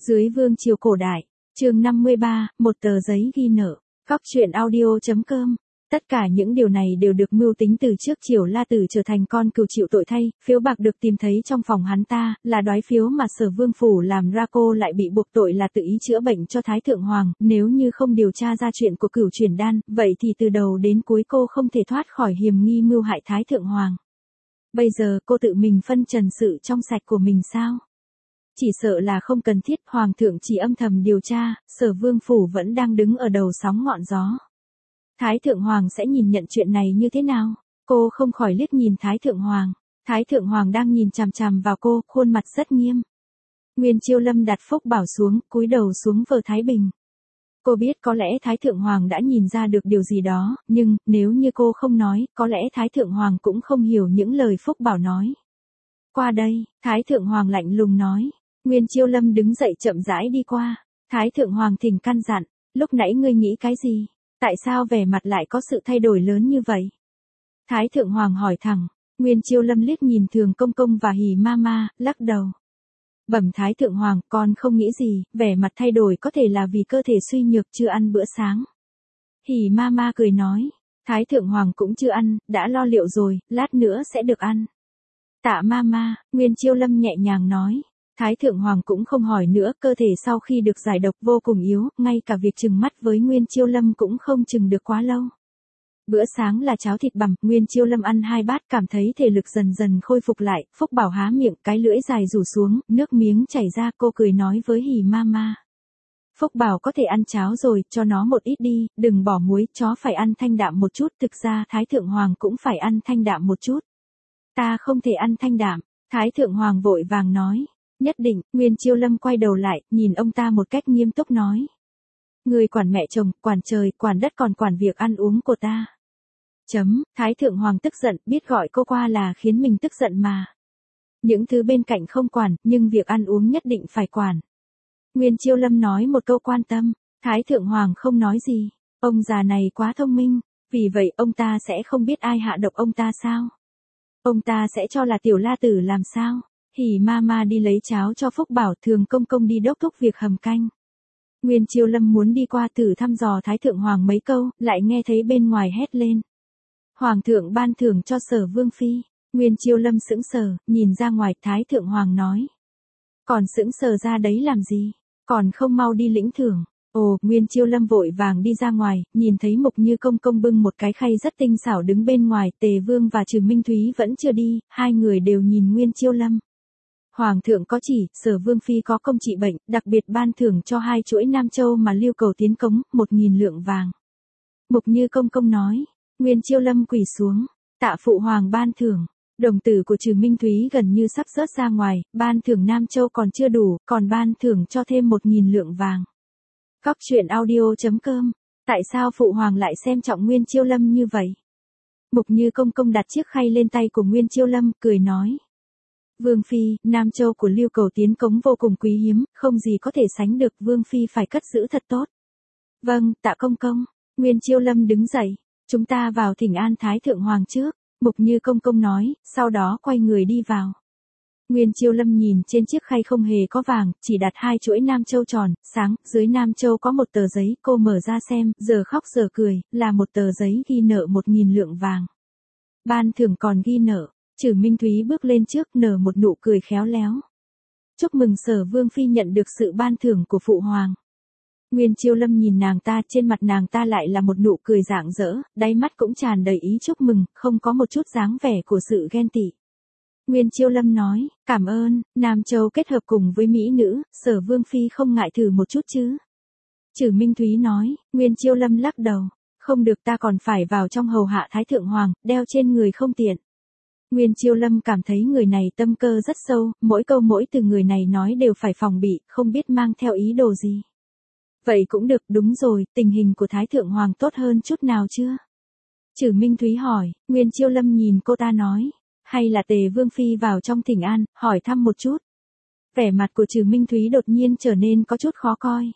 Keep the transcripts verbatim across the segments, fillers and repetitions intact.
Dưới vương triều cổ đại, chương năm mươi ba, một tờ giấy ghi nợ, Cóc truyện audio.com. Tất cả những điều này đều được mưu tính từ trước. Triều La Tử trở thành con cừu chịu tội thay, phiếu bạc được tìm thấy trong phòng hắn ta, là đoái phiếu mà Sở Vương phủ làm ra, cô lại bị buộc tội là tự ý chữa bệnh cho Thái Thượng Hoàng. Nếu như không điều tra ra chuyện của Cửu Chuyển Đan, vậy thì từ đầu đến cuối cô không thể thoát khỏi hiểm nghi mưu hại Thái Thượng Hoàng. Bây giờ cô tự mình phân trần sự trong sạch của mình sao? Chỉ sợ là không cần thiết. Hoàng thượng chỉ âm thầm điều tra, Sở Vương phủ vẫn đang đứng ở đầu sóng ngọn gió. Thái Thượng Hoàng sẽ nhìn nhận chuyện này như thế nào? Cô không khỏi liếc nhìn Thái Thượng Hoàng. Thái Thượng Hoàng đang nhìn chằm chằm vào cô, khuôn mặt rất nghiêm. Nguyên Chiêu Lâm đặt phúc bảo xuống, cúi đầu xuống vờ Thái Bình. Cô biết có lẽ Thái Thượng Hoàng đã nhìn ra được điều gì đó, nhưng nếu như cô không nói, có lẽ Thái Thượng Hoàng cũng không hiểu những lời phúc bảo nói. Qua đây, Thái Thượng Hoàng lạnh lùng nói. Nguyên Chiêu Lâm đứng dậy chậm rãi đi qua. Thái Thượng Hoàng thỉnh căn dặn, lúc nãy ngươi nghĩ cái gì? Tại sao vẻ mặt lại có sự thay đổi lớn như vậy? Thái Thượng Hoàng hỏi thẳng. Nguyên Chiêu Lâm liếc nhìn Thường Công Công và Hỉ Ma Ma, lắc đầu. Bẩm Thái Thượng Hoàng, con không nghĩ gì, vẻ mặt thay đổi có thể là vì cơ thể suy nhược chưa ăn bữa sáng. Hỉ Ma Ma cười nói. Thái Thượng Hoàng cũng chưa ăn, đã lo liệu rồi, lát nữa sẽ được ăn. Tạ Ma Ma, Nguyên Chiêu Lâm nhẹ nhàng nói. Thái Thượng Hoàng cũng không hỏi nữa, cơ thể sau khi được giải độc vô cùng yếu, ngay cả việc chừng mắt với Nguyên Chiêu Lâm cũng không chừng được quá lâu. Bữa sáng là cháo thịt bằm, Nguyên Chiêu Lâm ăn hai bát cảm thấy thể lực dần dần khôi phục lại. Phúc Bảo há miệng, cái lưỡi dài rủ xuống, nước miếng chảy ra. Cô cười nói với Hỉ Ma Ma. Phúc Bảo có thể ăn cháo rồi, cho nó một ít đi, đừng bỏ muối, chó phải ăn thanh đạm một chút. Thực ra Thái Thượng Hoàng cũng phải ăn thanh đạm một chút. Ta không thể ăn thanh đạm, Thái Thượng Hoàng vội vàng nói. Nhất định. Nguyên Chiêu Lâm quay đầu lại, nhìn ông ta một cách nghiêm túc nói. Người quản mẹ chồng, quản trời, quản đất, còn quản việc ăn uống của ta. Chấm. Thái Thượng Hoàng tức giận, biết gọi cô qua là khiến mình tức giận mà. Những thứ bên cạnh không quản, nhưng việc ăn uống nhất định phải quản. Nguyên Chiêu Lâm nói một câu quan tâm. Thái Thượng Hoàng không nói gì. Ông già này quá thông minh, vì vậy ông ta sẽ không biết ai hạ độc ông ta sao? Ông ta sẽ cho là Tiểu La Tử làm sao? Hỉ Ma Ma đi lấy cháo cho Phúc Bảo, Thường Công Công đi đốc thúc việc hầm canh. Nguyên Chiêu Lâm muốn đi qua thử thăm dò Thái Thượng Hoàng mấy câu, lại nghe thấy bên ngoài hét lên. Hoàng thượng ban thưởng cho Sở Vương phi. Nguyên Chiêu Lâm sững sờ, nhìn ra ngoài. Thái Thượng Hoàng nói. Còn sững sờ ra đấy làm gì? Còn không mau đi lĩnh thưởng. Ồ, Nguyên Chiêu Lâm vội vàng đi ra ngoài, nhìn thấy Mục Như Công Công bưng một cái khay rất tinh xảo đứng bên ngoài. Tề Vương và Trừ Minh Thúy vẫn chưa đi, hai người đều nhìn Nguyên Chiêu Lâm. Hoàng thượng có chỉ, Sở Vương phi có công trị bệnh, đặc biệt ban thưởng cho hai chuỗi Nam Châu mà Lưu Cầu tiến cống, một nghìn lượng vàng. Mục Như Công Công nói. Nguyên Chiêu Lâm quỳ xuống. Tạ phụ hoàng ban thưởng. Đồng tử của Trừ Minh Thúy gần như sắp rớt ra ngoài. Ban thưởng Nam Châu còn chưa đủ, còn ban thưởng cho thêm một nghìn lượng vàng. Cóc truyện audio.com. Tại sao phụ hoàng lại xem trọng Nguyên Chiêu Lâm như vậy? Mục Như Công Công đặt chiếc khay lên tay của Nguyên Chiêu Lâm, cười nói. Vương phi, Nam Châu của Lưu Cầu tiến cống vô cùng quý hiếm, không gì có thể sánh được, Vương phi phải cất giữ thật tốt. Vâng, Tạ Công Công. Nguyên Chiêu Lâm đứng dậy. Chúng ta vào thỉnh an Thái Thượng Hoàng trước. Mục Như Công Công nói, sau đó quay người đi vào. Nguyên Chiêu Lâm nhìn trên chiếc khay không hề có vàng, chỉ đặt hai chuỗi Nam Châu tròn, sáng, dưới Nam Châu có một tờ giấy, cô mở ra xem, giờ khóc giờ cười, là một tờ giấy ghi nợ một nghìn lượng vàng. Ban thưởng còn ghi nợ. Trừ Minh Thúy bước lên trước, nở một nụ cười khéo léo. Chúc mừng Sở Vương phi nhận được sự ban thưởng của phụ hoàng. Nguyên Chiêu Lâm nhìn nàng ta, trên mặt nàng ta lại là một nụ cười rạng rỡ, đáy mắt cũng tràn đầy ý chúc mừng, không có một chút dáng vẻ của sự ghen tị. Nguyên Chiêu Lâm nói, cảm ơn, Nam Châu kết hợp cùng với mỹ nữ, Sở Vương phi không ngại thử một chút chứ? Trừ Minh Thúy nói. Nguyên Chiêu Lâm lắc đầu, không được, ta còn phải vào trong hầu hạ Thái Thượng Hoàng, đeo trên người không tiện. Nguyên Chiêu Lâm cảm thấy người này tâm cơ rất sâu, mỗi câu mỗi từ người này nói đều phải phòng bị, không biết mang theo ý đồ gì. Vậy cũng được, đúng rồi, tình hình của Thái Thượng Hoàng tốt hơn chút nào chưa? Trừ Minh Thúy hỏi. Nguyên Chiêu Lâm nhìn cô ta nói. Hay là Tề Vương phi vào trong thỉnh an, hỏi thăm một chút. Vẻ mặt của Trừ Minh Thúy đột nhiên trở nên có chút khó coi.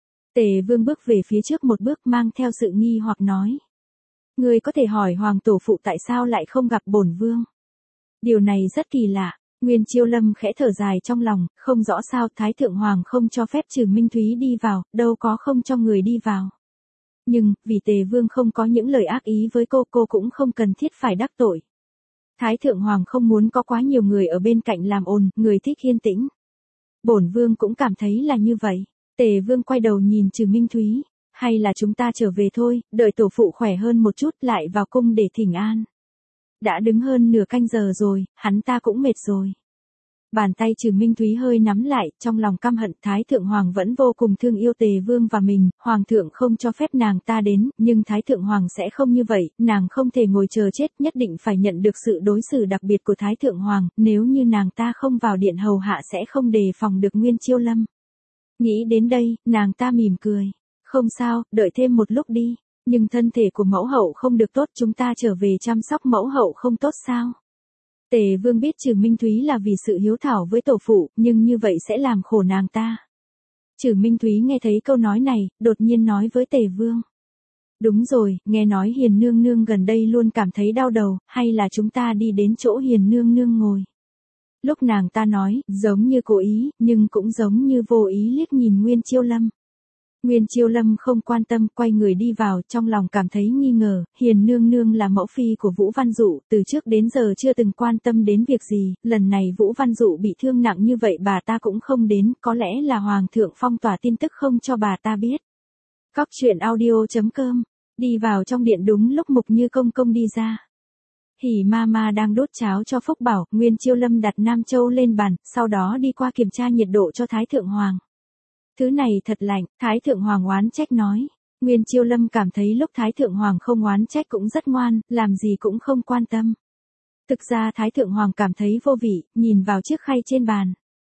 Tề Vương bước về phía trước một bước, mang theo sự nghi hoặc nói. Người có thể hỏi Hoàng tổ phụ tại sao lại không gặp bổn vương? Điều này rất kỳ lạ. Nguyên Chiêu Lâm khẽ thở dài trong lòng, không rõ sao Thái Thượng Hoàng không cho phép Trừ Minh Thúy đi vào, đâu có không cho người đi vào. Nhưng, vì Tề Vương không có những lời ác ý với cô, cô cũng không cần thiết phải đắc tội. Thái Thượng Hoàng không muốn có quá nhiều người ở bên cạnh làm ồn, người thích yên tĩnh. Bổn Vương cũng cảm thấy là như vậy. Tề Vương quay đầu nhìn Trừ Minh Thúy, hay là chúng ta trở về thôi, đợi tổ phụ khỏe hơn một chút lại vào cung để thỉnh an. Đã đứng hơn nửa canh giờ rồi, hắn ta cũng mệt rồi. Bàn tay Trừ Minh Thúy hơi nắm lại, trong lòng căm hận. Thái Thượng Hoàng vẫn vô cùng thương yêu Tề Vương và mình, Hoàng thượng không cho phép nàng ta đến, nhưng Thái Thượng Hoàng sẽ không như vậy, nàng không thể ngồi chờ chết, nhất định phải nhận được sự đối xử đặc biệt của Thái Thượng Hoàng, nếu như nàng ta không vào điện hầu hạ sẽ không đề phòng được Nguyên Chiêu Lâm. Nghĩ đến đây, nàng ta mỉm cười. Không sao, đợi thêm một lúc đi, nhưng thân thể của mẫu hậu không được tốt, chúng ta trở về chăm sóc mẫu hậu không tốt sao? Tề Vương biết Trừ Minh Thúy là vì sự hiếu thảo với tổ phụ, nhưng như vậy sẽ làm khổ nàng ta. Trừ Minh Thúy nghe thấy câu nói này, đột nhiên nói với Tề Vương. Đúng rồi, nghe nói Hiền Nương Nương gần đây luôn cảm thấy đau đầu, hay là chúng ta đi đến chỗ Hiền Nương Nương ngồi. Lúc nàng ta nói, giống như cố ý, nhưng cũng giống như vô ý liếc nhìn Nguyên Chiêu Lâm. Nguyên Chiêu Lâm không quan tâm, quay người đi vào, trong lòng cảm thấy nghi ngờ. Hiền Nương Nương là mẫu phi của Vũ Văn Dụ, từ trước đến giờ chưa từng quan tâm đến việc gì, lần này Vũ Văn Dụ bị thương nặng như vậy bà ta cũng không đến, có lẽ là Hoàng thượng phong tỏa tin tức không cho bà ta biết. Cóc truyện audio chấm com, đi vào trong điện đúng lúc Mục Như Công Công đi ra. Hỉ ma ma đang đốt cháo cho Phúc Bảo, Nguyên Chiêu Lâm đặt Nam Châu lên bàn, sau đó đi qua kiểm tra nhiệt độ cho Thái Thượng Hoàng. Thứ này thật lạnh, Thái Thượng Hoàng oán trách nói. Nguyên Chiêu Lâm cảm thấy lúc Thái Thượng Hoàng không oán trách cũng rất ngoan, làm gì cũng không quan tâm. Thực ra Thái Thượng Hoàng cảm thấy vô vị, nhìn vào chiếc khay trên bàn.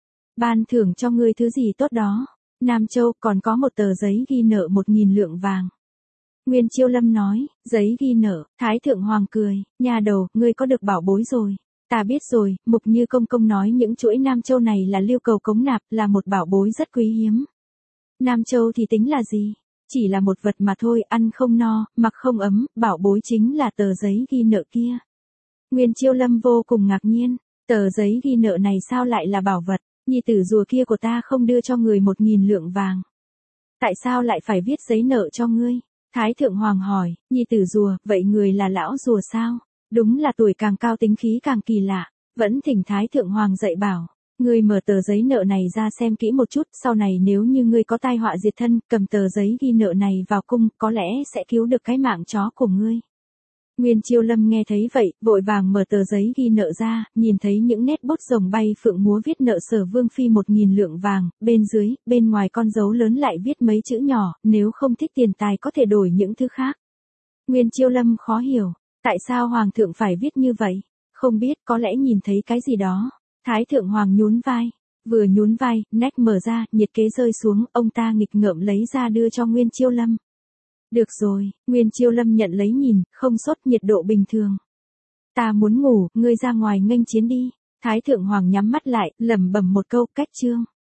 Ban thưởng cho ngươi thứ gì tốt đó. Nam Châu còn có một tờ giấy ghi nợ một nghìn lượng vàng. Nguyên Chiêu Lâm nói, giấy ghi nợ. Thái Thượng Hoàng cười, nhà đầu, ngươi có được bảo bối rồi. Ta biết rồi, Mục Như Công Công nói những chuỗi Nam Châu này là lưu cầu cống nạp, là một bảo bối rất quý hiếm. Nam Châu thì tính là gì? Chỉ là một vật mà thôi, ăn không no, mặc không ấm, bảo bối chính là tờ giấy ghi nợ kia. Nguyên Chiêu Lâm vô cùng ngạc nhiên, tờ giấy ghi nợ này sao lại là bảo vật, nhi tử rùa kia của ta không đưa cho người một nghìn lượng vàng. Tại sao lại phải viết giấy nợ cho ngươi? Thái Thượng Hoàng hỏi, nhi tử rùa, vậy người là lão rùa sao? Đúng là tuổi càng cao tính khí càng kỳ lạ, vẫn thỉnh Thái Thượng Hoàng dạy bảo. Ngươi mở tờ giấy nợ này ra xem kỹ một chút, sau này nếu như ngươi có tai họa diệt thân, cầm tờ giấy ghi nợ này vào cung, có lẽ sẽ cứu được cái mạng chó của ngươi. Nguyên Chiêu Lâm nghe thấy vậy, vội vàng mở tờ giấy ghi nợ ra, nhìn thấy những nét bút rồng bay phượng múa viết nợ Sở Vương phi một nghìn lượng vàng, bên dưới, bên ngoài con dấu lớn lại viết mấy chữ nhỏ, nếu không thích tiền tài có thể đổi những thứ khác. Nguyên Chiêu Lâm khó hiểu, tại sao Hoàng thượng phải viết như vậy? Không biết, có lẽ nhìn thấy cái gì đó. Thái Thượng Hoàng nhún vai, vừa nhún vai, nách mở ra, nhiệt kế rơi xuống, ông ta nghịch ngợm lấy ra đưa cho Nguyên Chiêu Lâm. Được rồi, Nguyên Chiêu Lâm nhận lấy nhìn, không sốt, nhiệt độ bình thường. Ta muốn ngủ, ngươi ra ngoài nghênh chiến đi. Thái Thượng Hoàng nhắm mắt lại, lẩm bẩm một câu, cách chương.